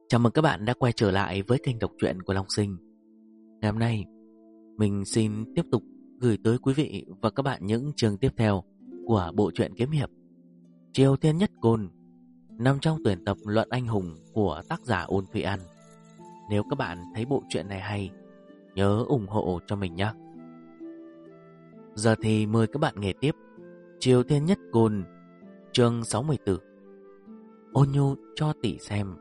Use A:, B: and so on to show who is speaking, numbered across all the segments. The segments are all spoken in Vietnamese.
A: Chào mừng các bạn đã quay trở lại với kênh đọc truyện của Long Sinh. Ngày hôm nay, mình xin tiếp tục gửi tới quý vị và các bạn những chương tiếp theo của bộ truyện kiếm hiệp Triều Thiên Nhất Côn, nằm trong tuyển tập Luận Anh Hùng của tác giả Ôn Thụy An. Nếu các bạn thấy bộ truyện này hay, nhớ ủng hộ cho mình nhé. Giờ thì mời các bạn nghe tiếp Triều Thiên Nhất Côn, chương 64. Ôn nhu cho tỷ xem.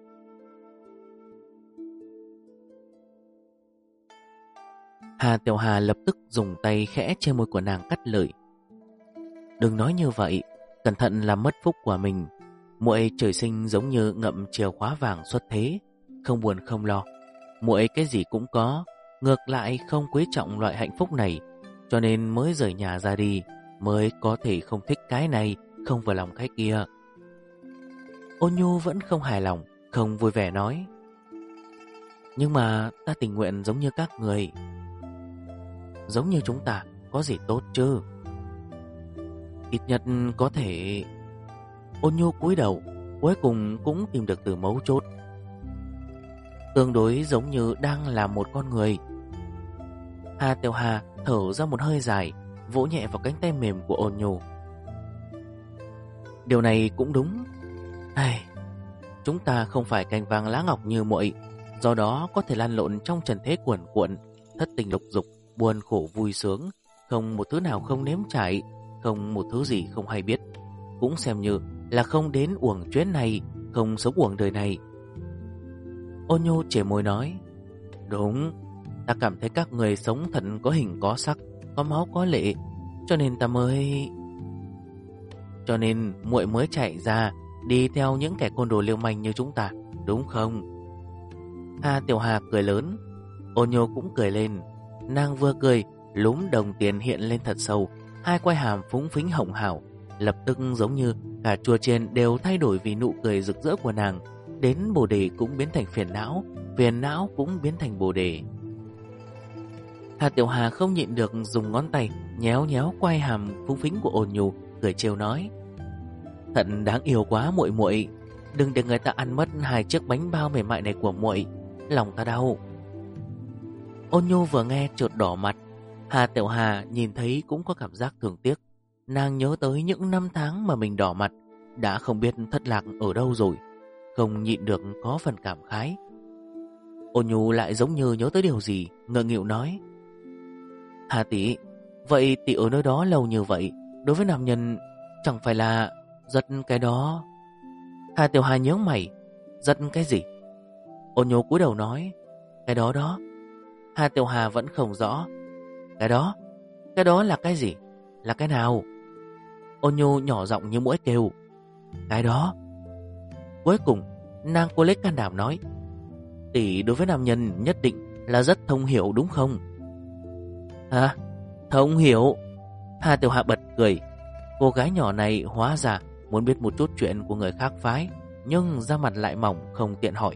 A: Hà Tiểu Hà lập tức dùng tay khẽ che môi của nàng cắt lời. Đừng nói như vậy, cẩn thận làm mất phúc của mình. Muội trời sinh giống như ngậm chìa khóa vàng xuất thế, không buồn không lo. Muội cái gì cũng có, ngược lại không quý trọng loại hạnh phúc này, cho nên mới rời nhà ra đi, mới có thể không thích cái này, không vừa lòng cái kia. Ôn nhu vẫn không hài lòng, không vui vẻ nói. Nhưng mà ta tình nguyện giống như các người. Giống như chúng ta có gì tốt chứ? Ít nhất có thể. Ôn nhu cúi đầu, cuối cùng cũng tìm được từ mấu chốt. Tương đối giống như đang là một con người. Hà Tiểu Hà thở ra một hơi dài, vỗ nhẹ vào cánh tay mềm của Ôn nhu. Điều này cũng đúng. Ai, chúng ta không phải cành vàng lá ngọc như muội, do đó có thể lăn lộn trong trần thế cuồn cuộn, thất tình lục dục, buồn khổ vui sướng, không một thứ nào không nếm trải, không một thứ gì không hay biết, cũng xem như là không đến uổng chuyến này, không sống uổng đời này. Ôn nhu chề môi nói. Đúng, ta cảm thấy các người sống thật có hình có sắc, có máu có lệ, cho nên ta mới... Cho nên muội mới chạy ra đi theo những kẻ côn đồ liêu manh như chúng ta, đúng không? Hà Tiểu Hà cười lớn. Ôn nhu cũng cười lên. Nàng vừa cười, lúm đồng tiền hiện lên thật sâu, hai quai hàm phúng phính hồng hào, lập tức giống như cả chùa trên đều thay đổi vì nụ cười rực rỡ của nàng, đến bồ đề cũng biến thành phiền não cũng biến thành bồ đề. Hà Tiểu Hà không nhịn được dùng ngón tay nhéo nhéo quai hàm phúng phính của Ôn nhu, cười trêu nói. Thật đáng yêu quá muội muội, đừng để người ta ăn mất hai chiếc bánh bao mềm mại này của muội, lòng ta đau. Ôn nhu vừa nghe chợt đỏ mặt. Hà Tiểu Hà nhìn thấy cũng có cảm giác thương tiếc. Nàng nhớ tới những năm tháng mà mình đỏ mặt, đã không biết thất lạc ở đâu rồi, không nhịn được có phần cảm khái. Ôn nhu lại giống như nhớ tới điều gì, ngượng nghịu nói. Hà tỷ, vậy tỷ ở nơi đó lâu như vậy, đối với nam nhân chẳng phải là giật cái đó? Hà Tiểu Hà nhớ mày. Giật cái gì? Ôn nhu cúi đầu nói. Cái đó đó. Hà Tiểu Hà vẫn không rõ. Cái đó? Cái đó là cái gì? Là cái nào? Ôn nhu nhỏ giọng như muỗi kêu. Cái đó. Cuối cùng nàng cô lấy can đảm nói. Tỷ đối với nam nhân nhất định là rất thông hiểu đúng không? Hả? Thông hiểu? Hà Tiểu Hà bật cười. Cô gái nhỏ này hóa ra muốn biết một chút chuyện của người khác phái, nhưng da mặt lại mỏng không tiện hỏi.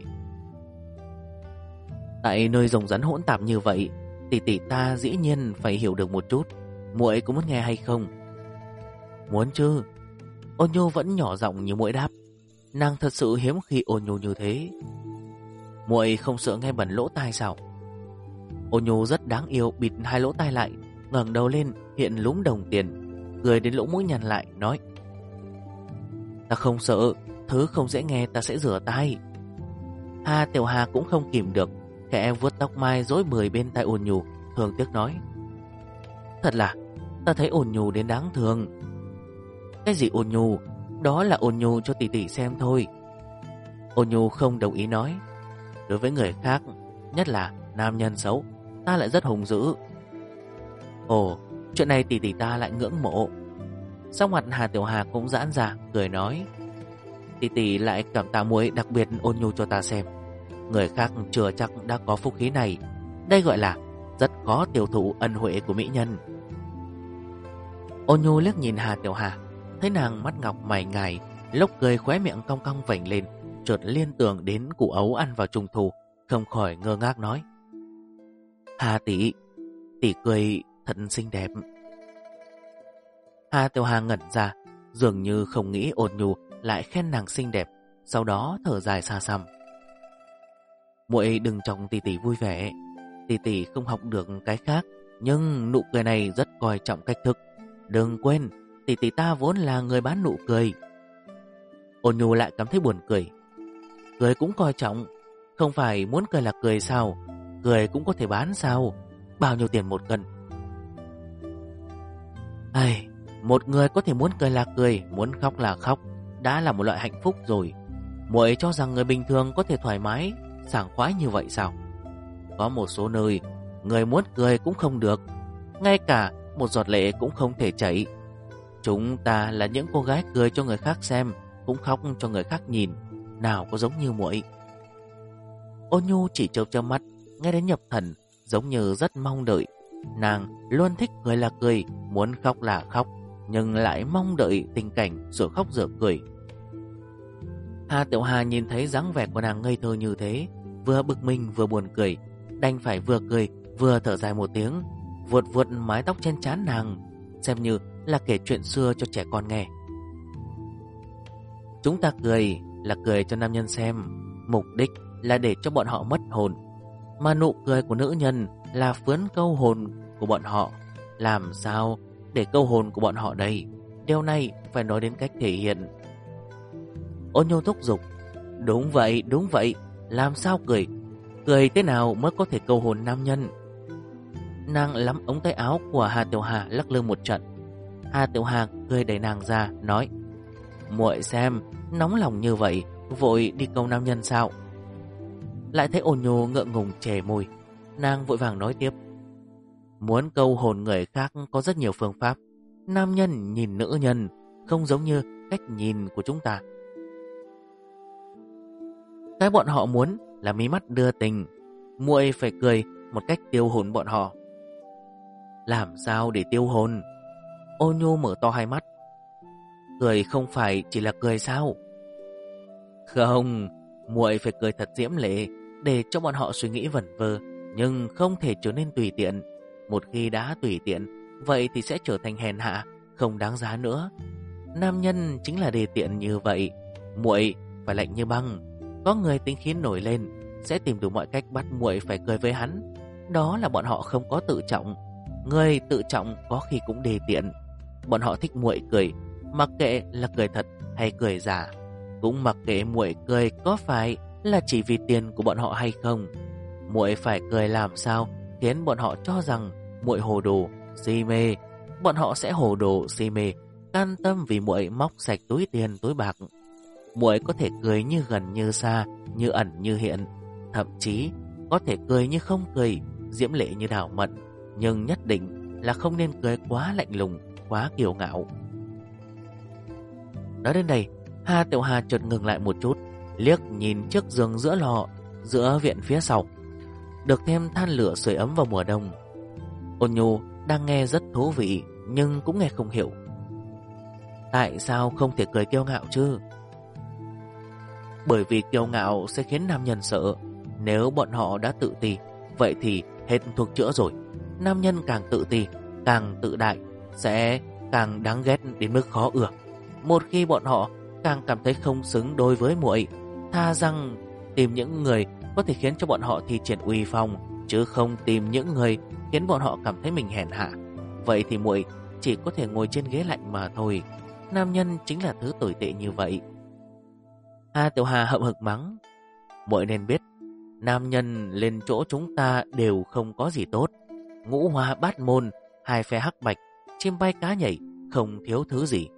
A: Tại nơi rồng rắn hỗn tạp như vậy, tỷ tỷ ta dĩ nhiên phải hiểu được một chút. Muội có muốn nghe hay không? Muốn chứ. Ôn nhu vẫn nhỏ giọng như muội đáp. Nàng thật sự hiếm khi ôn nhu như thế. Muội không sợ nghe bẩn lỗ tai sao? Ôn nhu rất đáng yêu, bịt hai lỗ tai lại, ngẩng đầu lên hiện lúm đồng tiền, cười đến lỗ mũi nhăn lại nói. Ta không sợ, thứ không dễ nghe ta sẽ rửa tai. Hà Tiểu Hà cũng không kìm được, khẽ vuốt tóc mai rối bời bên tai Ôn nhu, thương tiếc nói. Thật là, ta thấy Ôn nhu đến đáng thương. Cái gì Ôn nhu? Đó là Ôn nhu cho tỷ tỷ xem thôi. Ôn nhu không đồng ý nói. Đối với người khác, nhất là nam nhân xấu, ta lại rất hung dữ. Ồ, chuyện này tỷ tỷ ta lại ngưỡng mộ. Sắc mặt Hà Tiểu Hà cũng giãn ra, cười nói. Tỷ tỷ lại cảm tạ muội đặc biệt ôn nhu cho ta xem. Người khác chưa chắc đã có phúc khí này. Đây gọi là rất khó tiêu thụ ân huệ của mỹ nhân. Ôn nhu liếc nhìn Hà Tiểu Hà, thấy nàng mắt ngọc mày ngài, lốc cười khóe miệng cong cong vành lên, chợt liên tưởng đến củ ấu ăn vào trung thu, không khỏi ngơ ngác nói. Hà tỷ, tỷ cười thật xinh đẹp. Hà Tiểu Hà ngẩn ra, dường như không nghĩ Ôn nhu lại khen nàng xinh đẹp, sau đó thở dài xa xăm. Muội đừng chọc tỷ tỷ vui vẻ. Tỷ tỷ không học được cái khác, nhưng nụ cười này rất coi trọng cách thức. Đừng quên, tỷ tỷ ta vốn là người bán nụ cười. Ôn Nhu lại cảm thấy buồn cười. Cười cũng coi trọng, không phải muốn cười là cười sao? Cười cũng có thể bán sao? Bao nhiêu tiền một cân? Ai, một người có thể muốn cười là cười, muốn khóc là khóc, đã là một loại hạnh phúc rồi. Muội cho rằng người bình thường có thể thoải mái, sảng khoái như vậy sao? Có một số nơi, người muốn cười cũng không được, ngay cả một giọt lệ cũng không thể chảy. Chúng ta là những cô gái cười cho người khác xem, cũng khóc cho người khác nhìn, nào có giống như muội. Ôn Nhu chỉ chớp chớp mắt, nghe đến nhập thần, giống như rất mong đợi. Nàng luôn thích cười là cười, muốn khóc là khóc, nhưng lại mong đợi tình cảnh giữa khóc giữa cười. Hà Tiểu Hà nhìn thấy dáng vẻ của nàng ngây thơ như thế, vừa bực mình vừa buồn cười, đành phải vừa cười vừa thở dài một tiếng, vuốt vuốt mái tóc trên trán nàng, xem như là kể chuyện xưa cho trẻ con nghe. Chúng ta cười là cười cho nam nhân xem, mục đích là để cho bọn họ mất hồn, mà nụ cười của nữ nhân là phướn câu hồn của bọn họ. Làm sao để câu hồn của bọn họ đây? Điều này phải nói đến cách thể hiện. Ôn Nhu thúc giục. Đúng vậy, làm sao cười? Cười thế nào mới có thể câu hồn nam nhân? Nàng lắm ống tay áo của Hà Tiểu Hà lắc lư một trận. Hà Tiểu Hà cười đẩy nàng ra, nói: Muội xem, nóng lòng như vậy, vội đi câu nam nhân sao? Lại thấy Ôn Nhu ngượng ngùng chề môi, nàng vội vàng nói tiếp: Muốn câu hồn người khác có rất nhiều phương pháp. Nam nhân nhìn nữ nhân không giống như cách nhìn của chúng ta. Cái bọn họ muốn là mí mắt đưa tình, muội phải cười một cách tiêu hồn bọn họ. Làm sao để tiêu hồn? Ôn Nhu mở to hai mắt. Cười không phải chỉ là cười sao? Không, muội phải cười thật diễm lệ, để cho bọn họ suy nghĩ vẩn vơ, nhưng không thể trở nên tùy tiện. Một khi đã tùy tiện, vậy thì sẽ trở thành hèn hạ, không đáng giá nữa. Nam nhân chính là đề tiện như vậy. Muội phải lạnh như băng. Có người tính khí nổi lên, sẽ tìm đủ mọi cách bắt muội phải cười với hắn. Đó là bọn họ không có tự trọng. Người tự trọng có khi cũng đề tiện. Bọn họ thích muội cười, mặc kệ là cười thật hay cười giả, cũng mặc kệ muội cười có phải là chỉ vì tiền của bọn họ hay không. Muội phải cười làm sao khiến bọn họ cho rằng muội hồ đồ, si mê. Bọn họ sẽ hồ đồ, si mê, can tâm vì muội móc sạch túi tiền túi bạc. Muội có thể cười như gần như xa, như ẩn như hiện, thậm chí có thể cười như không cười, diễm lệ như đào mận, nhưng nhất định là không nên cười quá lạnh lùng, quá kiêu ngạo. Nói đến đây, Hà Tiểu Hà chợt ngừng lại một chút, liếc nhìn chiếc giường giữa lò, giữa viện phía sau, được thêm than lửa sưởi ấm vào mùa đông. Ôn Nhu đang nghe rất thú vị, nhưng cũng nghe không hiểu. Tại sao không thể cười kiêu ngạo chứ? Bởi vì kiêu ngạo sẽ khiến nam nhân sợ. Nếu bọn họ đã tự ti, vậy thì hết thuốc chữa rồi. Nam nhân càng tự ti, càng tự đại, sẽ càng đáng ghét đến mức khó ưa. Một khi bọn họ càng cảm thấy không xứng đối với muội, tha rằng tìm những người có thể khiến cho bọn họ thi triển uy phong, chứ không tìm những người khiến bọn họ cảm thấy mình hèn hạ. Vậy thì muội chỉ có thể ngồi trên ghế lạnh mà thôi. Nam nhân chính là thứ tồi tệ như vậy. Hà Tiểu Hà hậm hực mắng: Muội nên biết, nam nhân lên chỗ chúng ta đều không có gì tốt. Ngũ hoa bát môn, hai phe hắc bạch, chim bay cá nhảy, không thiếu thứ gì.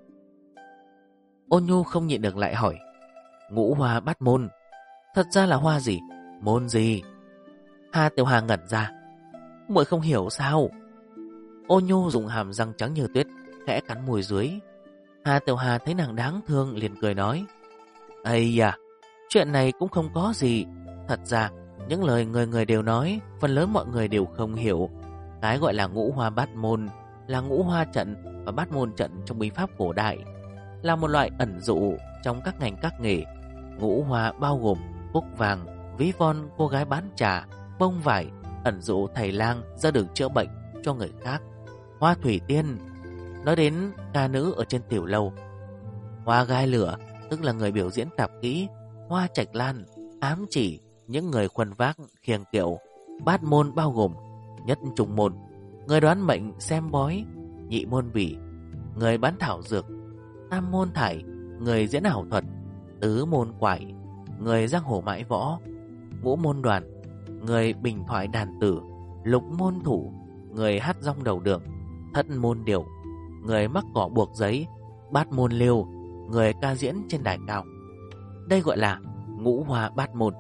A: Ôn Nhu không nhịn được lại hỏi: Ngũ hoa bát môn, thật ra là hoa gì, môn gì? Hà Tiểu Hà ngẩn ra: Muội không hiểu sao? Ôn Nhu dùng hàm răng trắng như tuyết khẽ cắn môi dưới. Hà Tiểu Hà thấy nàng đáng thương liền cười nói: Ây da, chuyện này cũng không có gì. Thật ra những lời người người đều nói, phần lớn mọi người đều không hiểu. Cái gọi là ngũ hoa bát môn là ngũ hoa trận và bát môn trận trong binh pháp cổ đại, là một loại ẩn dụ trong các ngành các nghề. Ngũ hoa bao gồm cúc vàng, ví von cô gái bán trà, bông vải, ẩn dụ thầy lang ra đường chữa bệnh cho người khác. Hoa thủy tiên nói đến ca nữ ở trên tiểu lâu. Hoa gai lửa tức là người biểu diễn tạp kỹ. Hoa trạch lan ám chỉ những người khuân vác khiêng kiệu. Bát môn bao gồm nhất trùng môn, người đoán mệnh xem bói; nhị môn bỉ, người bán thảo dược; tam môn thải, người diễn ảo thuật; tứ môn quải, người giang hồ mãi võ; ngũ môn đoàn, người bình thoại đàn tử; lục môn thủ, người hát rong đầu đường; thất môn điều, người mắc cỏ buộc giấy; bát môn liêu, người ca diễn trên đài cao. Đây gọi là ngũ hoa bát môn.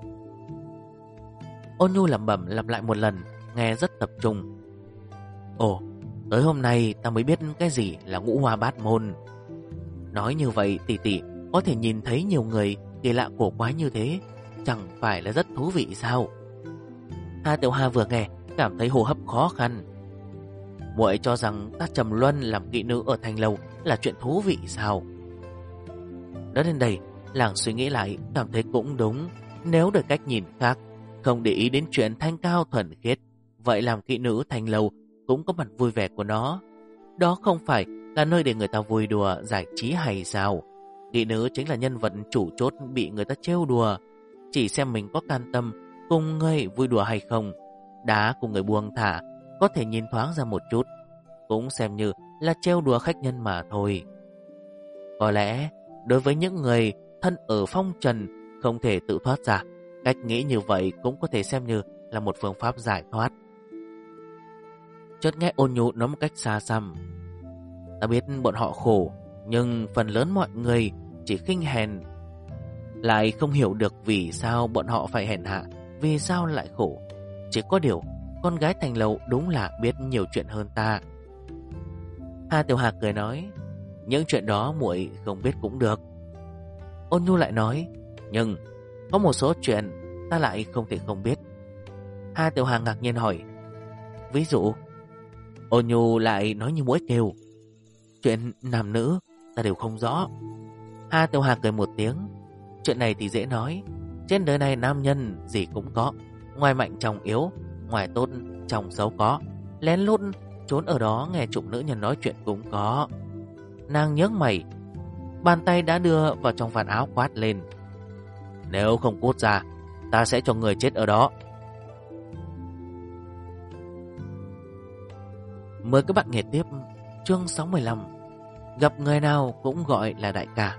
A: Ôn Nhu lẩm bẩm lặp lại một lần, nghe rất tập trung. Ồ, tới hôm nay ta mới biết cái gì là ngũ hoa bát môn. Nói như vậy tỷ tỷ có thể nhìn thấy nhiều người kỳ lạ cổ quái như thế, chẳng phải là rất thú vị sao? Hà Tiểu Hà vừa nghe cảm thấy hô hấp khó khăn. Muội cho rằng ta trầm luân làm kỹ nữ ở thành lâu là chuyện thú vị sao? Nói đến đây, làng suy nghĩ lại cảm thấy cũng đúng. Nếu đổi cách nhìn khác, không để ý đến chuyện thanh cao thuần khiết, vậy làm kỹ nữ thành lâu cũng có mặt vui vẻ của nó. Đó không phải là nơi để người ta vui đùa giải trí hay sao? Kỹ nữ chính là nhân vật chủ chốt bị người ta trêu đùa. Chỉ xem mình có can tâm cùng người vui đùa hay không. Đá cùng người buông thả, có thể nhìn thoáng ra một chút, cũng xem như là trêu đùa khách nhân mà thôi. Có lẽ đối với những người thân ở phong trần không thể tự thoát ra, cách nghĩ như vậy cũng có thể xem như là một phương pháp giải thoát. Chợt nghe Ôn Nhu nói một cách xa xăm. Ta biết bọn họ khổ, nhưng phần lớn mọi người chỉ khinh hèn, lại không hiểu được vì sao bọn họ phải hèn hạ, vì sao lại khổ. Chỉ có điều con gái thành lầu đúng là biết nhiều chuyện hơn ta. Hà Tiểu Hà cười nói, những chuyện đó muội không biết cũng được. Ôn Nhu lại nói, nhưng có một số chuyện ta lại không thể không biết. Hà Tiểu Hà ngạc nhiên hỏi, ví dụ? Ôn Nhu lại nói như muỗi kêu, chuyện nam nữ ta đều không rõ. Hà Tiểu Hà cười một tiếng, chuyện này thì dễ nói. Trên đời này nam nhân gì cũng có, ngoài mạnh trong yếu, ngoài tốt trong xấu có, lén lút trốn ở đó nghe chụp nữ nhân nói chuyện cũng có. Nàng nhớ mày, bàn tay đã đưa vào trong vạt áo quát lên, nếu không cút ra, ta sẽ cho người chết ở đó. Mời các bạn nghe tiếp chương 65. Gặp người nào cũng gọi là đại ca.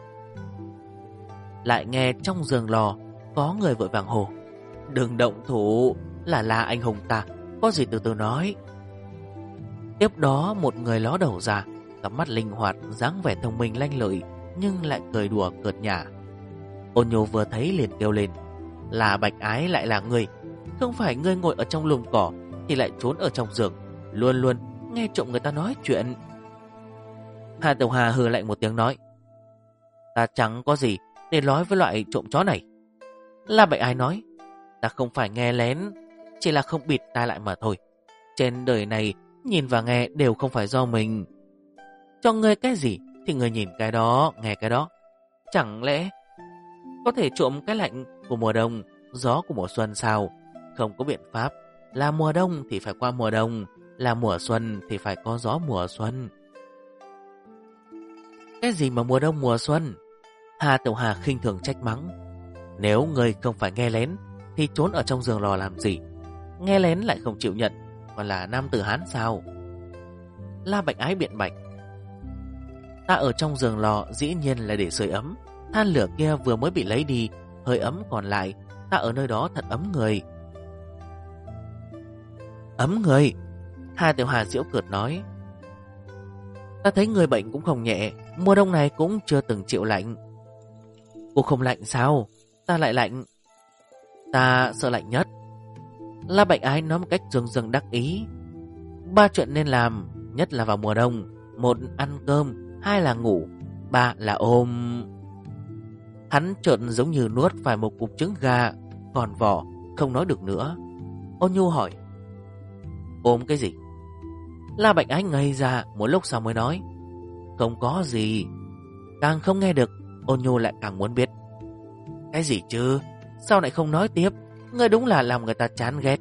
A: Lại nghe trong giường lò có người vội vàng hô, đừng động thủ, là anh hùng ta, có gì từ từ nói. Tiếp đó một người ló đầu ra, cặp mắt linh hoạt, dáng vẻ thông minh lanh lợi, nhưng lại cười đùa cợt nhả. Ôn Nhu vừa thấy liền kêu lên, là Bạch Ái lại là người. Không phải ngươi ngồi ở trong lùm cỏ thì lại trốn ở trong giường, luôn luôn nghe trộm người ta nói chuyện. Hà Tiểu Hà hừ lạnh một tiếng nói, ta chẳng có gì để nói với loại trộm chó này. La Bạch Ái nói, ta không phải nghe lén, chỉ là không bịt tai lại mà thôi. Trên đời này nhìn và nghe đều không phải do mình. Cho ngươi cái gì thì ngươi nhìn cái đó, nghe cái đó. Chẳng lẽ có thể trộm cái lạnh của mùa đông, gió của mùa xuân sao? Không có biện pháp. Là mùa đông thì phải qua mùa đông, là mùa xuân thì phải có gió mùa xuân. Cái gì mà mùa đông mùa xuân? Hà Tiểu Hà khinh thường trách mắng. Nếu ngươi không phải nghe lén thì trốn ở trong giường lò làm gì? Nghe lén lại không chịu nhận, còn là nam tử Hán sao? La Bạch Ái biện bạch, ta ở trong giường lò dĩ nhiên là để sưởi ấm. Than lửa kia vừa mới bị lấy đi, hơi ấm còn lại, ta ở nơi đó thật ấm người. Ấm người? Hà Tiểu Hà giễu cợt nói, ta thấy người bệnh cũng không nhẹ, mùa đông này cũng chưa từng chịu lạnh. Cô không lạnh sao? Ta lại lạnh. Ta sợ lạnh nhất. La Bạch Ái nói một cách dường dường đắc ý. 3 chuyện nên làm, nhất là vào mùa đông: 1 ăn cơm, 2 là ngủ, 3 là ôm. Hắn chợt giống như nuốt phải một cục trứng gà, còn vỏ, không nói được nữa. Ôn Nhu hỏi, ôm cái gì? La Bạch Ái ngây ra, một lúc sau mới nói, không có gì. Càng không nghe được, Ôn Nhu lại càng muốn biết. Cái gì chứ? Sao lại không nói tiếp? Ngươi đúng là làm người ta chán ghét.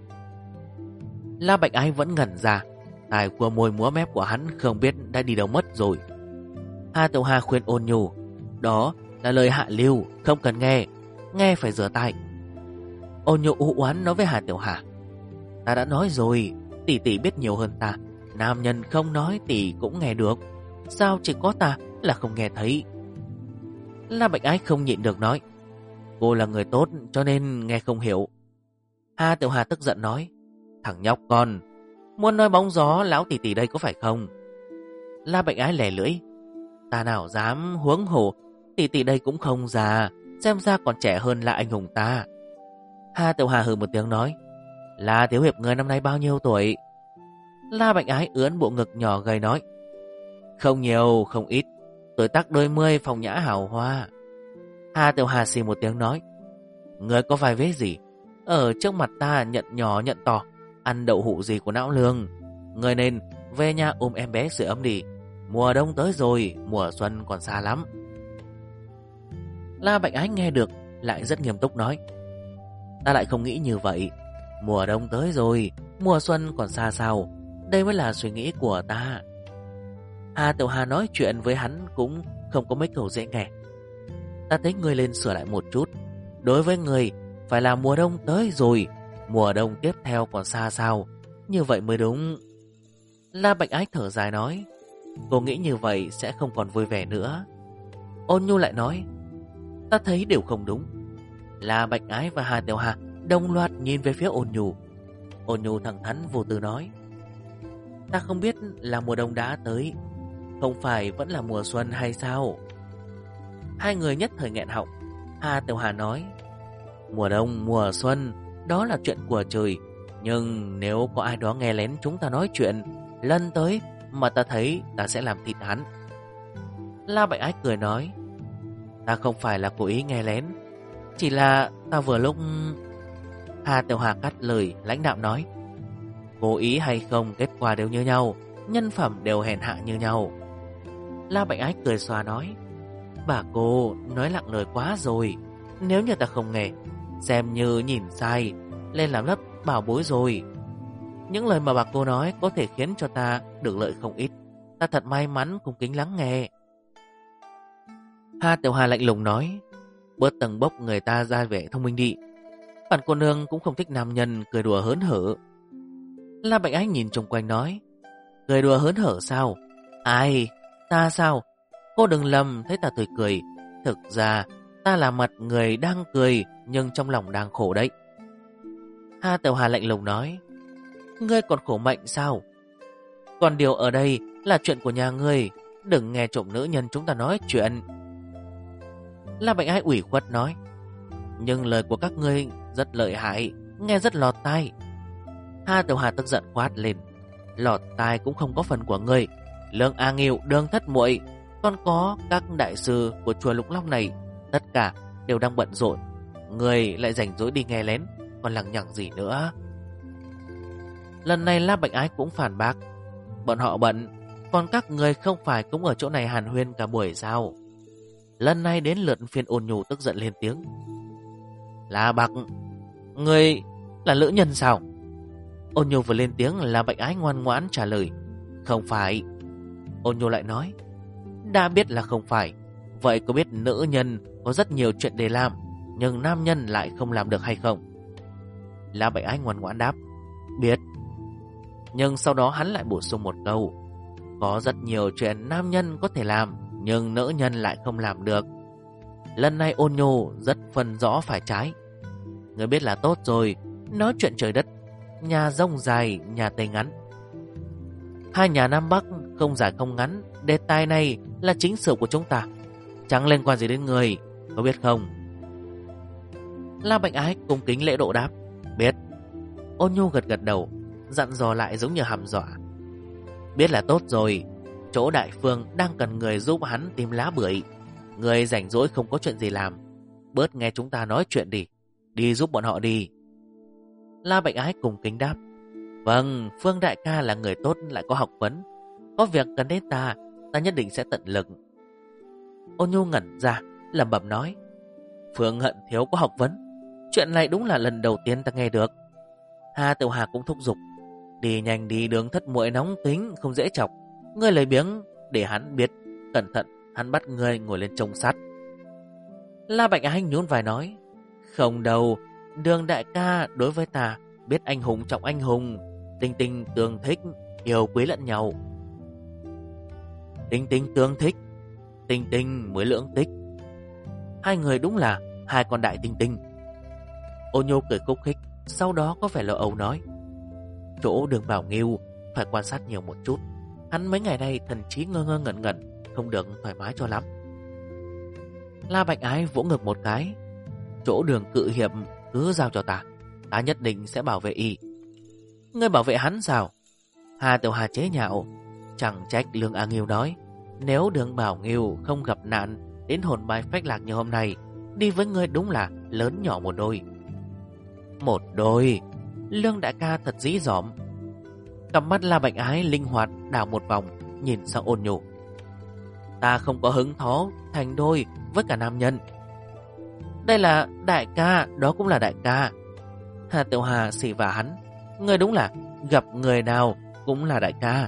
A: La Bạch Ái vẫn ngẩn ra, tài của môi múa mép của hắn không biết đã đi đâu mất rồi. Hà Tiểu Hà khuyên Ôn Nhu, đó là lời hạ lưu, không cần nghe, nghe phải rửa tai. Ôn Nhu u oán nói với Hà Tiểu Hà: "Ta đã nói rồi, tỷ tỷ biết nhiều hơn ta. Nam nhân không nói tỷ cũng nghe được. Sao chỉ có ta là không nghe thấy?" La Bạch Ái không nhịn được nói: "Cô là người tốt cho nên nghe không hiểu." Hà Tiểu Hà tức giận nói: "Thằng nhóc con, muốn nói bóng gió lão tỷ tỷ đây có phải không?" La Bạch Ái lè lưỡi: "Ta nào dám, huống hồ tỷ tỷ đây cũng không già, xem ra còn trẻ hơn là anh hùng ta." Hà Tiểu Hà hừ một tiếng nói: "La Thiếu Hiệp người năm nay bao nhiêu tuổi?" La Bạch Ái ướn bộ ngực nhỏ gầy nói: "Không nhiều, không ít, tuổi tác đôi mươi, phong nhã hào hoa." Hà Tiểu Hà xì một tiếng nói: "Người có vai vế gì? Ở trước mặt ta nhận nhỏ nhận to, ăn đậu hũ gì của não lương. Người nên về nhà ôm em bé sưởi ấm đi. Mùa đông tới rồi, mùa xuân còn xa lắm." La Bạch Ái nghe được lại rất nghiêm túc nói: "Ta lại không nghĩ như vậy. Mùa đông tới rồi, mùa xuân còn xa sao? Đây mới là suy nghĩ của ta." Hà Tiểu Hà nói chuyện với hắn cũng không có mấy câu dễ nghe. "Ta thấy ngươi lên sửa lại một chút. Đối với ngươi phải là mùa đông tới rồi, mùa đông tiếp theo còn xa sao? Như vậy mới đúng." La Bạch Ái thở dài nói: "Cô nghĩ như vậy sẽ không còn vui vẻ nữa." Ôn Nhu lại nói: "Ta thấy đều không đúng." La Bạch Ái và Hà Tiểu Hà đồng loạt nhìn về phía Ôn Nhu. Ôn Nhu thẳng thắn vô tư nói: "Ta không biết là mùa đông đã tới, không phải vẫn là mùa xuân hay sao?" Hai người nhất thời nghẹn họng. Hà Tiểu Hà nói: "Mùa đông, mùa xuân, đó là chuyện của trời. Nhưng nếu có ai đó nghe lén chúng ta nói chuyện, lần tới mà ta thấy ta sẽ làm thịt hắn." La Bạch Ái cười nói: "Ta không phải là cố ý nghe lén, chỉ là ta vừa lúc..." Hà Tiểu Hà cắt lời lãnh đạm nói: "Cố ý hay không kết quả đều như nhau, nhân phẩm đều hèn hạ như nhau." La Bạch Ái cười xòa nói: "Bà cô nói nặng lời quá rồi. Nếu như ta không nghe, xem như nhìn sai, lên làm lấp bảo bối rồi. Những lời mà bà cô nói có thể khiến cho ta được lợi không ít. Ta thật may mắn cung kính lắng nghe." Hà Tiểu Hà lạnh lùng nói: "Bớt tầng bốc người ta ra vẻ thông minh đi. Bản cô nương cũng không thích nam nhân cười đùa hớn hở." La Bạch Ái nhìn xung quanh nói: "Cười đùa hớn hở sao? Ai? Ta sao? Cô đừng lầm thấy ta tươi cười. Thực ra ta là mặt người đang cười nhưng trong lòng đang khổ đấy." Hà Tiểu Hà lạnh lùng nói: "Ngươi còn khổ mệnh sao? Còn điều ở đây là chuyện của nhà ngươi, đừng nghe trộm nữ nhân chúng ta nói chuyện." La Bạch Ái ủy khuất nói: "Nhưng lời của các ngươi rất lợi hại, nghe rất lọt tai." Hà Tiểu Hà tức giận quát lên: "Lọt tai cũng không có phần của ngươi. Lương A Nghiêu, Đường Thất Muội, còn có các đại sư của chùa Lục Long này, tất cả đều đang bận rộn. Ngươi lại rảnh rỗi đi nghe lén, còn lằng nhằng gì nữa?" Lần này La Bạch Ái cũng phản bác: "Bọn họ bận, còn các người không phải cũng ở chỗ này hàn huyên cả buổi sao?" Lần này đến lượt phiên Ôn Nhu tức giận lên tiếng: "La Bạc, ngươi là lữ nhân sao?" Ôn Nhu vừa lên tiếng là Bạch Ái ngoan ngoãn trả lời: "Không phải." Ôn Nhu lại nói: "Đã biết là không phải, vậy có biết nữ nhân có rất nhiều chuyện để làm, nhưng nam nhân lại không làm được hay không?" La Bạch Ái ngoan ngoãn đáp: "Biết." Nhưng sau đó hắn lại bổ sung một câu: "Có rất nhiều chuyện nam nhân có thể làm, nhưng nữ nhân lại không làm được." Lần này Ôn Nhu rất phân rõ phải trái: "Người biết là tốt rồi, nói chuyện trời đất, nhà rông dài, nhà tây ngắn. Hai nhà Nam Bắc không dài không ngắn, đề tài này là chính sự của chúng ta, chẳng liên quan gì đến người, có biết không?" La Bạch Ái cung kính lễ độ đáp: "Biết." Ôn Nhu gật gật đầu, dặn dò lại giống như hăm dọa: "Biết là tốt rồi, chỗ đại phương đang cần người giúp hắn tìm lá bưởi. Người rảnh rỗi không có chuyện gì làm, bớt nghe chúng ta nói chuyện đi, đi giúp bọn họ đi." La Bạch Ái cùng kính đáp: "Vâng, Phương đại ca là người tốt lại có học vấn, có việc cần đến ta nhất định sẽ tận lực." Ôn Nhu ngẩn ra, lẩm bẩm nói: "Phương Hận Thiếu có học vấn, chuyện này đúng là lần đầu tiên ta nghe được." Hà Tiểu Hà cũng thúc giục: "Đi nhanh đi, Đường Thất Muội nóng tính không dễ chọc, ngươi lấy biếng để hắn biết, cẩn thận hắn bắt ngươi ngồi lên trông sắt." La Bạch Ái nhún vai nói: "Không đâu, Đường đại ca đối với ta biết anh hùng trọng anh hùng, tình tình tương thích, yêu quý lẫn nhau. Tình tình tương thích, tình tình mới lưỡng tích. Hai người đúng là hai con đại tình tình. Ô Nhô cười khúc khích, sau đó có vẻ lo âu nói: chỗ Đường Bảo Nghiêu phải quan sát nhiều một chút. Hắn mấy ngày nay thần trí ngơ ngơ ngẩn ngẩn, không được thoải mái cho lắm. La Bạch Ái vỗ ngực một cái: chỗ Đường cự hiệp cứ giao cho ta, ta nhất định sẽ bảo vệ y. Ngươi bảo vệ hắn sao? Hà Tiểu Hà chế nhạo. Chẳng trách Lương A Nghiêu nói, nếu Đường Bảo Nghiêu không gặp nạn đến hồn bay phách lạc như hôm nay, đi với ngươi đúng là lớn nhỏ một đôi. Một đôi? Lương đại ca thật dí dỏm. Cặp mắt La Bạch Ái linh hoạt đảo một vòng, nhìn sang Ôn Nhu. Ta không có hứng thó thành đôi với cả nam nhân. Đây là đại ca, đó cũng là đại ca. Hà Tiểu Hà xỉ vả hắn: ngươi đúng là gặp người nào cũng là đại ca.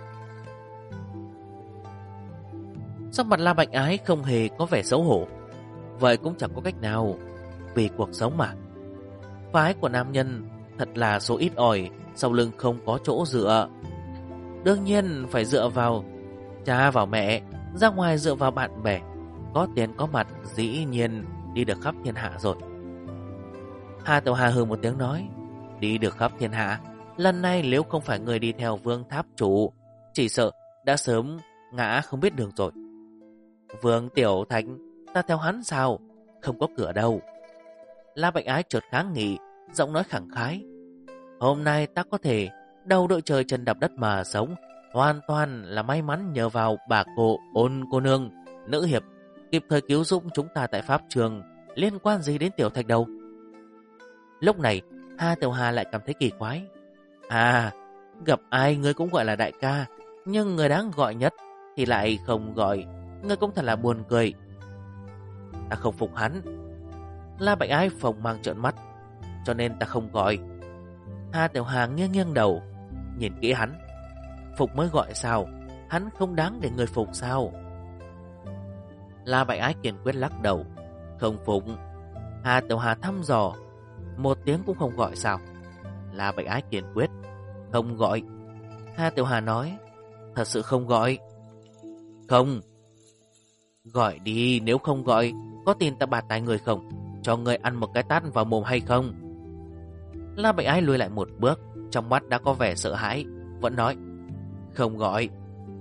A: Sắc mặt La Bạch Ái không hề có vẻ xấu hổ. Vậy cũng chẳng có cách nào, vì cuộc sống mà. Phái của nam nhân thật là số ít ỏi, sau lưng không có chỗ dựa. Đương nhiên phải dựa vào cha vào mẹ, ra ngoài dựa vào bạn bè. Có tiền có mặt dĩ nhiên đi được khắp thiên hạ rồi. Hà Tiểu Hà hừ một tiếng nói: đi được khắp thiên hạ, lần này nếu không phải người đi theo Vương Tháp Chủ, chỉ sợ đã sớm ngã không biết đường rồi. Vương Tiểu Thạch, ta theo hắn sao? Không có cửa đâu. La Bạch Ái chợt kháng nghị, giọng nói khẳng khái: hôm nay ta có thể đầu đội trời chân đạp đất mà sống, hoàn toàn là may mắn nhờ vào bà cô Ôn cô nương, nữ hiệp, kịp thời cứu giúp chúng ta tại pháp trường, liên quan gì đến Tiểu Thạch đâu. Lúc này Hà Tiểu Hà lại cảm thấy kỳ quái. À, gặp ai ngươi cũng gọi là đại ca, nhưng người đáng gọi nhất thì lại không gọi. Ngươi cũng thật là buồn cười. Ta không phục hắn. La Bạch Ái phồng mang trợn mắt, cho nên ta không gọi. Hà Tiểu Hà nghiêng nghiêng đầu, nhìn kỹ hắn. Phục mới gọi sao? Hắn không đáng để người phục sao? La Bạch Ái kiên quyết lắc đầu: không phục. Hà Tiểu Hà thăm dò: một tiếng cũng không gọi sao? La Bạch Ái kiên quyết: không gọi. Hà Tiểu Hà nói: thật sự không gọi? Không. Gọi đi, nếu không gọi, có tin ta bạt tai người không? Cho người ăn một cái tát vào mồm hay không? La Bạch Ái lùi lại một bước, trong mắt đã có vẻ sợ hãi, vẫn nói: không gọi.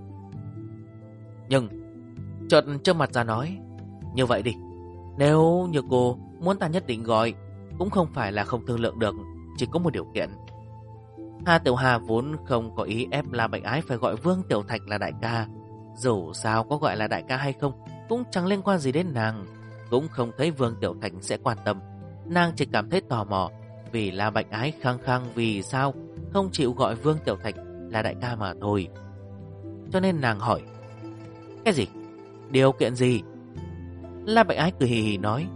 A: Nhưng chợt trơ mặt ra nói: như vậy đi, nếu như cô muốn ta nhất định gọi, cũng không phải là không thương lượng được, chỉ có một điều kiện. Hà Tiểu Hà vốn không có ý ép La Bạch Ái phải gọi Vương Tiểu Thạch là đại ca. Dù sao có gọi là đại ca hay không cũng chẳng liên quan gì đến nàng, cũng không thấy Vương Tiểu Thạch sẽ quan tâm. Nàng chỉ cảm thấy tò mò vì La Bạch Ái khăng khăng vì sao không chịu gọi Vương Tiểu Thạch là đại ca mà thôi. Cho nên nàng hỏi: cái gì? Điều kiện gì? La Bạch Ái cười hì hì nói: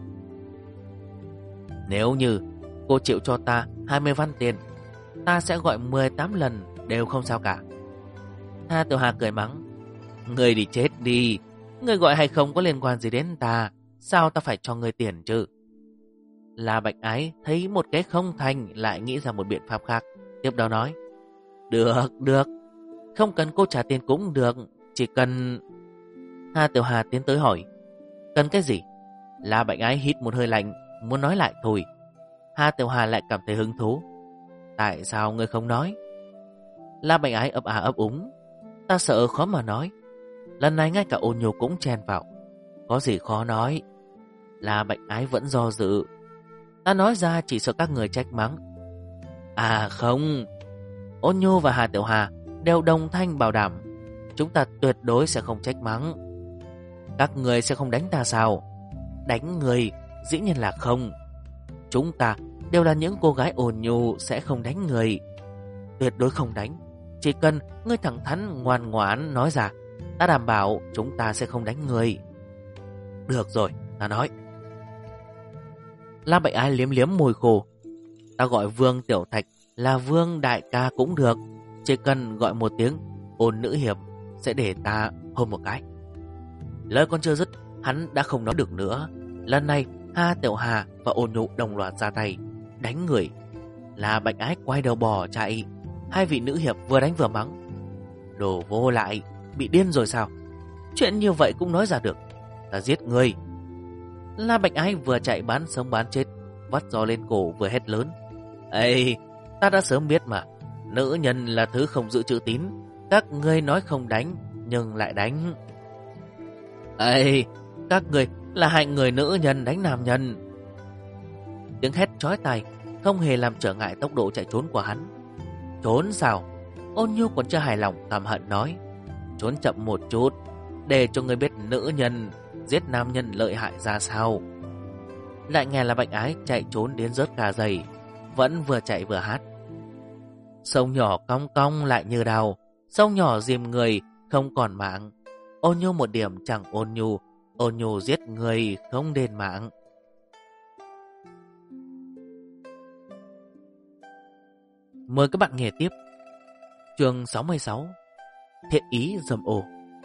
A: nếu như cô chịu cho ta 20 văn tiền, ta sẽ gọi 18 lần đều không sao cả. Hà Tiểu Hà cười mắng: người đi chết đi, người gọi hay không có liên quan gì đến ta, sao ta phải cho người tiền chứ? La Bạch Ái thấy một cái không thành, lại nghĩ ra một biện pháp khác, tiếp đó nói: được, không cần cô trả tiền cũng được, chỉ cần... Hà Tiểu Hà tiến tới hỏi: cần cái gì? La Bạch Ái hít một hơi lạnh, muốn nói lại thôi. Hà Tiểu Hà lại cảm thấy hứng thú: tại sao ngươi không nói? La Bạch Ái ấp ấp úng: ta sợ khó mà nói. Lần này ngay cả Ôn Nhu cũng chen vào: có gì khó nói? La Bạch Ái vẫn do dự: ta nói ra chỉ sợ các người trách mắng. À không. Ôn Nhu và Hà Tiểu Hà đều đồng thanh bảo đảm: chúng ta tuyệt đối sẽ không trách mắng. Các người sẽ không đánh ta sao? Đánh người? Dĩ nhiên là không. Chúng ta đều là những cô gái ôn nhu, sẽ không đánh người. Tuyệt đối không đánh. Chỉ cần ngươi thẳng thắn ngoan ngoãn nói ra, ta đảm bảo chúng ta sẽ không đánh người. Được rồi, ta nói. La Bạch Ái liếm liếm môi khô: ta gọi Vương Tiểu Thạch là Vương đại ca cũng được, chỉ cần gọi một tiếng Ôn nữ hiệp sẽ để ta hôn một cái. Lời còn chưa dứt, hắn đã không nói được nữa. Lần này Hà Tiểu Hà và Ôn Nhu đồng loạt ra tay, đánh người. Là Bạch Ái quay đầu bỏ chạy. Hai vị nữ hiệp vừa đánh vừa mắng. Đồ vô lại, bị điên rồi sao? Chuyện như vậy cũng nói ra được. Ta giết người. La Bạch Ái vừa chạy bán sống bán chết, vắt gió lên cổ vừa hét lớn. Ê, ta đã sớm biết mà. Nữ nhân là thứ không giữ chữ tín. Các ngươi nói không đánh, nhưng lại đánh. Ê, các ngươi là hai người nữ nhân đánh nam nhân. Tiếng hét chói tai không hề làm trở ngại tốc độ chạy trốn của hắn. Trốn sao? Ôn Nhu còn chưa hài lòng căm hận nói. Trốn chậm một chút, để cho ngươi biết nữ nhân giết nam nhân lợi hại ra sao. Lại nghe là Bạch Ái chạy trốn đến rớt cả giày, vẫn vừa chạy vừa hát. Sông nhỏ cong cong lại như đào, sông nhỏ dìm người không còn mạng. Ôn Nhu một điểm chẳng ôn nhu, ôn nhu giết người không đền mạng. Mời các bạn nghe tiếp chương 66 Thiện ý dầm ô.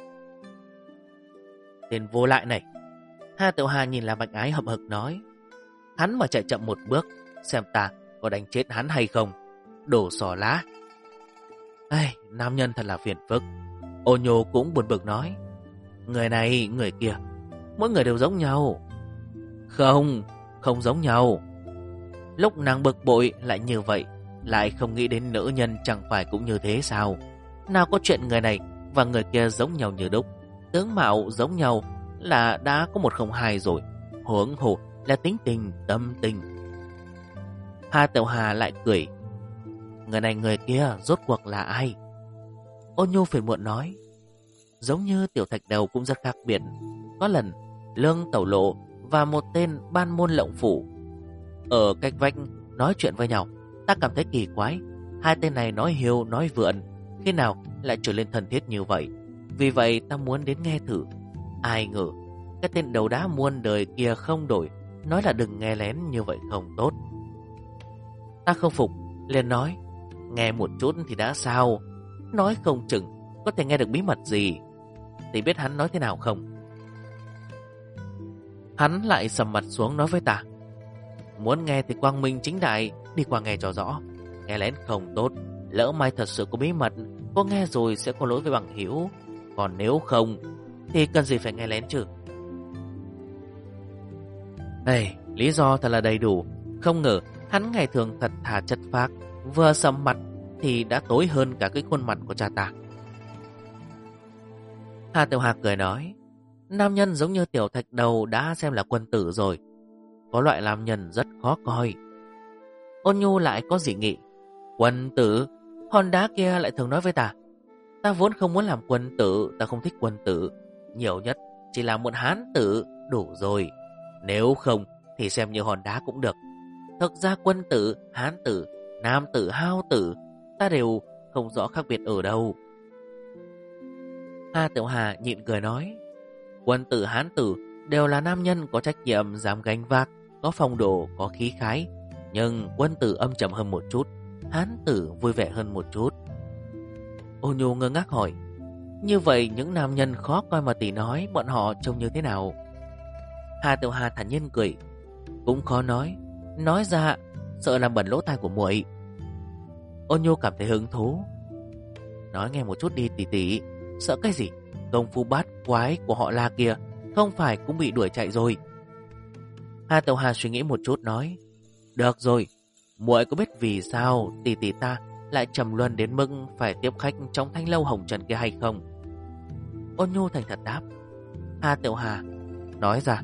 A: Tên vô lại này. Hà Tiểu Hà nhìn là Bạch Ái hậm hực nói. Hắn mà chạy chậm một bước, xem ta có đánh chết hắn hay không. Đồ xò lá. Ây, nam nhân thật là phiền phức. Ô Nhô cũng buồn bực nói. Người này, người kia, mỗi người đều giống nhau. Không, không giống nhau. Lúc nàng bực bội lại như vậy, lại không nghĩ đến nữ nhân chẳng phải cũng như thế sao? Nào có chuyện người này và người kia giống nhau như đúc. Tướng mạo giống nhau là đã có 102 rồi. Huống hồ là tính tình, tâm tình. Hà Tiểu Hà lại cười. Người này người kia rốt cuộc là ai? Ôn Nhu phiền muộn nói. Giống như Tiểu Thạch Đầu cũng rất khác biệt. Có lần Lương Tẩu Lộ và một tên ban môn lộng phủ ở cách vách nói chuyện với nhau. Ta cảm thấy kỳ quái. Hai tên này nói hiêu nói vượn, khi nào lại trở lên thân thiết như vậy. Vì vậy ta muốn đến nghe thử. Ai ngờ cái tên đầu đá muôn đời kia không đổi, nói là đừng nghe lén như vậy không tốt. Ta không phục, liền nói. Nghe một chút thì đã sao? Nói không chừng có thể nghe được bí mật gì. Thì biết hắn nói thế nào không? Hắn lại sầm mặt xuống nói với ta. Muốn nghe thì quang minh chính đại, đi qua nghe cho rõ. Nghe lén không tốt, lỡ mai thật sự có bí mật, có nghe rồi sẽ có lỗi với bằng hữu. Còn nếu không thì cần gì phải nghe lén chứ? Ê, lý do thật là đầy đủ. Không ngờ hắn ngày thường thật thà chất phác, vừa sầm mặt thì đã tối hơn cả cái khuôn mặt của cha ta. Hà Tiểu Hà cười nói. Nam nhân giống như Tiểu Thạch Đầu đã xem là quân tử rồi. Có loại nam nhân rất khó coi. Ôn Nhu lại có dị nghị. Quân tử? Hòn đá kia lại thường nói với ta. Ta vốn không muốn làm quân tử, ta không thích quân tử. Nhiều nhất chỉ là một hán tử, đủ rồi. Nếu không thì xem như hòn đá cũng được. Thực ra quân tử, hán tử, nam tử, hao tử, ta đều không rõ khác biệt ở đâu. Hà Tiểu Hà nhịn cười nói. Quân tử, hán tử đều là nam nhân có trách nhiệm, dám gánh vác, có phong độ, có khí khái. Nhưng quân tử âm trầm hơn một chút, hán tử vui vẻ hơn một chút. Ô Nhu ngơ ngác hỏi. Như vậy những nam nhân khó coi mà tỷ nói, bọn họ trông như thế nào? Hà Tiểu Hà thản nhiên cười. Cũng khó nói ra sợ làm bẩn lỗ tai của muội. Ô Nhu cảm thấy hứng thú. Nói nghe một chút đi tỷ tỷ. Sợ cái gì? Công phu bát quái của họ La kia không phải cũng bị đuổi chạy rồi? Hà Tiểu Hà suy nghĩ một chút nói. Được rồi, muội có biết vì sao tỷ tỷ ta lại trầm luân đến mức phải tiếp khách trong thanh lâu hồng trần kia hay không? Ôn Nhu thành thật đáp. Hà Tiểu Hà nói ra.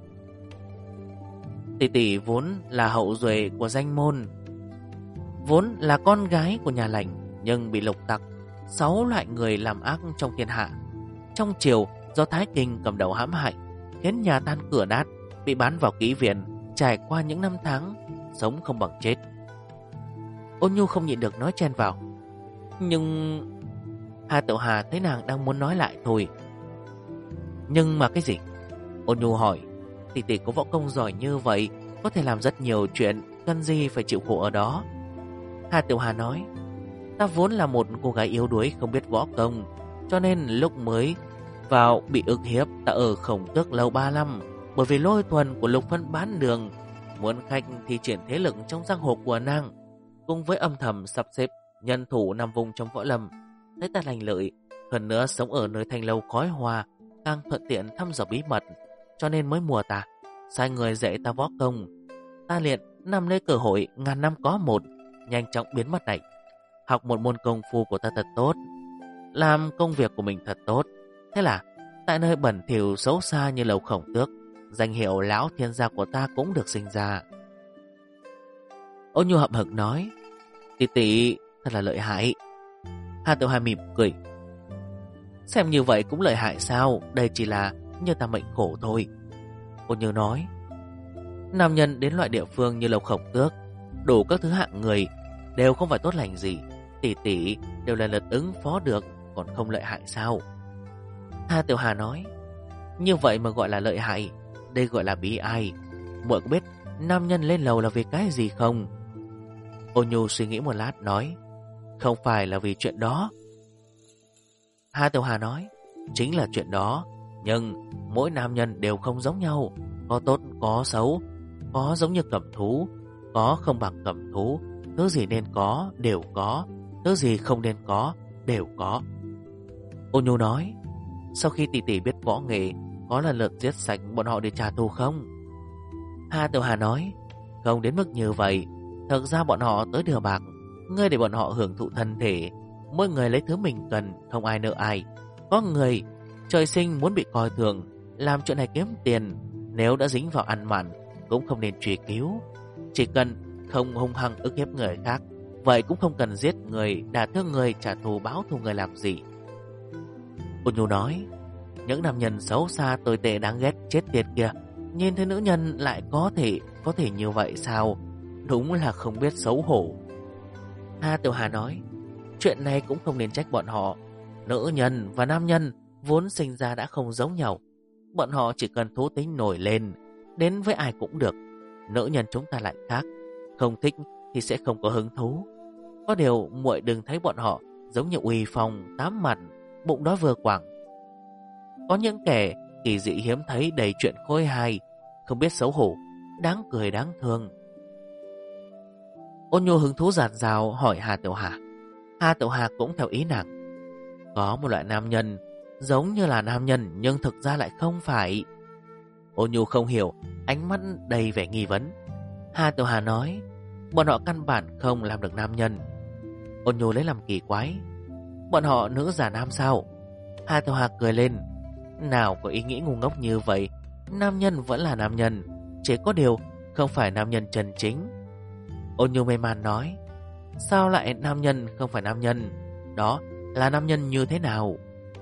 A: Tỷ tỷ vốn là hậu duệ của danh môn, vốn là con gái của nhà lành, nhưng bị lục tặc 6 loại người làm ác trong thiên hạ. Trong triều do Thái Kinh cầm đầu hãm hại, khiến nhà tan cửa nát, bị bán vào kỹ viện, trải qua những năm tháng sống không bằng chết. Ôn Nhu không nhịn được nói chen vào. Nhưng... Hà Tiểu Hà thấy nàng đang muốn nói lại thôi. Nhưng mà cái gì? Ôn Nhu hỏi. Tỷ tỷ có võ công giỏi như vậy, có thể làm rất nhiều chuyện, cần gì phải chịu khổ ở đó? Hà Tiểu Hà nói. Ta vốn là một cô gái yếu đuối không biết võ công, cho nên lúc mới vào bị ức hiếp, ta ở Khổng Tước lâu 3 năm. Bởi vì lôi thuần của Lục Phân bán đường, muốn khách thi triển thế lực trong giang hồ của nàng, cùng với âm thầm sắp xếp nhân thủ nằm vùng trong võ lâm, thấy ta lành lợi, hơn nữa sống ở nơi thanh lâu khói hoa, càng thuận tiện thăm dò bí mật, cho nên mới mùa ta, sai người dạy ta võ công. Ta liền nắm lấy cơ hội ngàn năm có một, nhanh chóng biến mất này. Học một môn công phu của ta thật tốt, làm công việc của mình thật tốt. Thế là tại nơi bẩn thỉu xấu xa như lầu Khổng Tước, danh hiệu lão thiên gia của ta cũng được sinh ra. Ôn Nhu hậm hực nói, tỷ tỷ thật là lợi hại. Hà Tiểu Hà mỉm cười, xem như vậy cũng lợi hại sao? Đây chỉ là như ta mệnh khổ thôi. Ôn Nhu nói, nam nhân đến loại địa phương như lầu Khổng Tước, đủ các thứ hạng người, đều không phải tốt lành gì. Tỷ tỷ đều là lượt ứng phó được, còn không lợi hại sao? Hà Tiểu Hà nói, như vậy mà gọi là lợi hại, đây gọi là bi ai. Muội có biết nam nhân lên lầu là vì cái gì không? Ôn Nhu suy nghĩ một lát nói, không phải là vì chuyện đó. Hà Tiểu Hà nói, chính là chuyện đó, nhưng mỗi nam nhân đều không giống nhau, có tốt có xấu, có giống như cẩm thú, có không bằng cẩm thú, thứ gì nên có đều có, thứ gì không nên có đều có. Ôn Nhu nói, sau khi tỷ tỷ biết võ nghệ, có lần lượt giết sạch bọn họ để trả thù không? Hà Tiểu Hà nói, không đến mức như vậy. Thực ra bọn họ tới đưa bạc, ngươi để bọn họ hưởng thụ thân thể, mỗi người lấy thứ mình cần, không ai nợ ai. Có người trời sinh muốn bị coi thường, làm chuyện này kiếm tiền, nếu đã dính vào ăn mặn cũng không nên truy cứu. Chỉ cần không hung hăng ức hiếp người khác, vậy cũng không cần giết người, đả thương người, trả thù báo thù người làm gì. Ôn Nhu nói, những nam nhân xấu xa tồi tệ đáng ghét chết tiệt kia, nhìn thấy nữ nhân lại có thể như vậy sao? Đúng là không biết xấu hổ. Hà Tiểu Hà nói, chuyện này cũng không nên trách bọn họ. Nữ nhân và nam nhân vốn sinh ra đã không giống nhau. Bọn họ chỉ cần thú tính nổi lên, đến với ai cũng được. Nữ nhân chúng ta lại khác, không thích thì sẽ không có hứng thú. Có điều muội đừng thấy bọn họ giống như uy phong, tám mặt, bụng đói vừa quẳng. Có những kẻ kỳ dị hiếm thấy đầy chuyện khôi hài, không biết xấu hổ, đáng cười đáng thương. Ôn Nhu hứng thú dạt dào hỏi Hà Tiểu Hà. Hà Tiểu Hà cũng theo ý nàng. Có một loại nam nhân giống như là nam nhân nhưng thực ra lại không phải. Ôn Nhu không hiểu, ánh mắt đầy vẻ nghi vấn. Hà Tiểu Hà nói, bọn họ căn bản không làm được nam nhân. Ôn Nhu lấy làm kỳ quái, bọn họ nữ giả nam sao? Hà Tiểu Hà cười lên, nào có ý nghĩ ngu ngốc như vậy. Nam nhân vẫn là nam nhân, chỉ có điều không phải nam nhân chân chính. Ôn Nhu mê man nói, sao lại nam nhân không phải nam nhân? Đó là nam nhân như thế nào?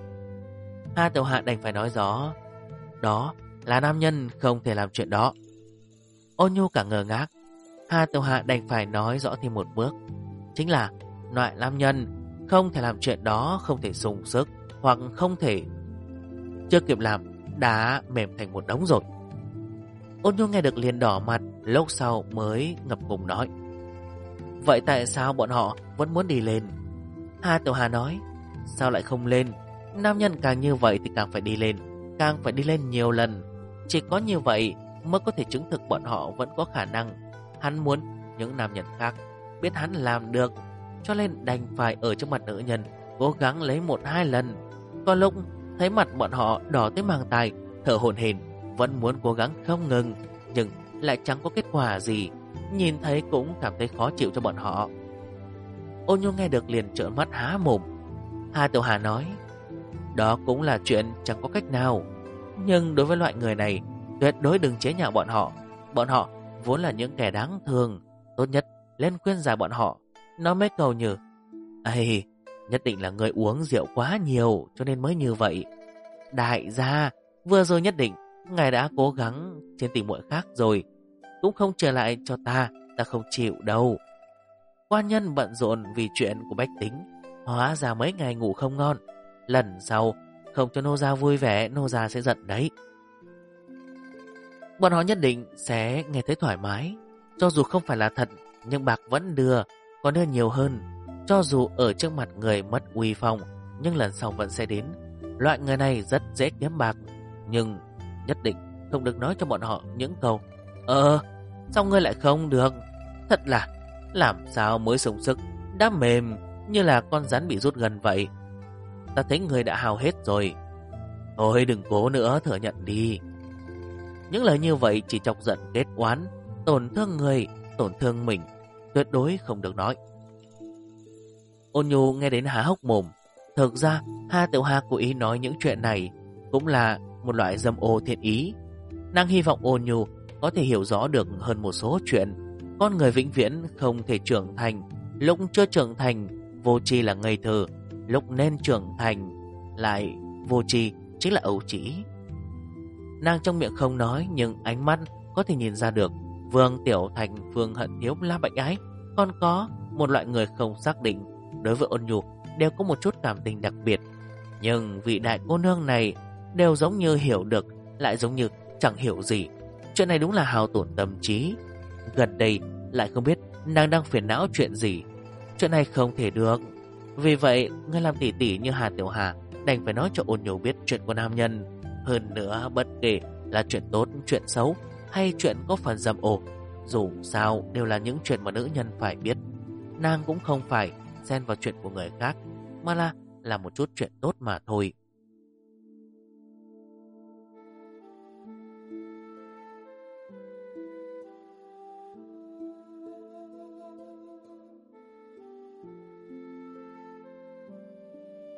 A: Hà Tiểu Hà đành phải nói rõ, đó là nam nhân không thể làm chuyện đó. Ôn Nhu cả ngờ ngác. Hà Tiểu Hà đành phải nói rõ thêm một bước, chính là loại nam nhân không thể làm chuyện đó, không thể dùng sức, hoặc không thể. Chưa kịp làm đã mềm thành một đống rồi. Ôn Nhu nghe được liền đỏ mặt, lúc sau mới ngập ngừng nói, vậy tại sao bọn họ vẫn muốn đi lên? Hà Tiểu Hà nói, sao lại không lên? Nam nhân càng như vậy thì càng phải đi lên, càng phải đi lên nhiều lần. Chỉ có như vậy mới có thể chứng thực bọn họ vẫn có khả năng. Hắn muốn những nam nhân khác biết hắn làm được, cho nên đành phải ở trước mặt nữ nhân cố gắng lấy 1-2 lần. Có lúc thấy mặt bọn họ đỏ tới mang tai, thở hổn hển, vẫn muốn cố gắng không ngừng, nhưng lại chẳng có kết quả gì. Nhìn thấy cũng cảm thấy khó chịu cho bọn họ. Ôn Nhu nghe được liền trợn mắt há mồm. Hà Tiểu Hà nói, đó cũng là chuyện chẳng có cách nào, nhưng đối với loại người này tuyệt đối đừng chế nhạo bọn họ. Bọn họ vốn là những kẻ đáng thương, tốt nhất lên khuyên giải bọn họ, nói mấy câu như, ây, nhất định là người uống rượu quá nhiều cho nên mới như vậy. Đại gia, vừa rồi nhất định ngài đã cố gắng trên tỷ muội khác rồi, cũng không trở lại cho ta không chịu đâu. Quan nhân bận rộn vì chuyện của bách tính, hóa ra mấy ngày ngủ không ngon. Lần sau không cho nô gia vui vẻ, nô gia sẽ giận đấy. Bọn họ nhất định sẽ nghe thấy thoải mái. Cho dù không phải là thật, nhưng bạc vẫn đưa, còn đưa nhiều hơn. Cho dù ở trước mặt người mất uy phong, nhưng lần sau vẫn sẽ đến. Loại người này rất dễ kiếm bạc, nhưng nhất định không được nói cho bọn họ những câu sao ngươi lại không được? Thật là làm sao mới sống sức đã mềm như là con rắn bị rút gần vậy. Ta thấy ngươi đã hao hết rồi. Thôi đừng cố nữa, thừa nhận đi. Những lời như vậy chỉ chọc giận kết oán, tổn thương người, tổn thương mình, tuyệt đối không được nói. Ôn Nhu nghe đến há hốc mồm. Thực ra Hà Tiểu Hà cố ý nói những chuyện này cũng là một loại dâm ô thiện ý. Nàng hy vọng Ôn Nhu có thể hiểu rõ được hơn một số chuyện. Con người vĩnh viễn không thể trưởng thành. Lúc chưa trưởng thành vô tri là ngây thơ, lúc nên trưởng thành lại vô tri chính là ấu trĩ. Nàng trong miệng không nói nhưng ánh mắt có thể nhìn ra được Vương Tiểu Thành, Vương Hận Thiếu là bệnh ái, còn có một loại người không xác định đối với Ôn Nhu đều có một chút cảm tình đặc biệt. Nhưng vị đại cô nương này đều giống như hiểu được, lại giống như chẳng hiểu gì. Chuyện này đúng là hao tổn tâm trí. Gần đây lại không biết nàng đang phiền não chuyện gì. Chuyện này không thể được. Vì vậy người làm tỷ tỷ như Hà Tiểu Hà đành phải nói cho Ôn Nhu biết chuyện của nam nhân. Hơn nữa bất kể là chuyện tốt, chuyện xấu hay chuyện có phần dâm ô, dù sao đều là những chuyện mà nữ nhân phải biết. Nàng cũng không phải xen vào chuyện của người khác, mà là một chút chuyện tốt mà thôi.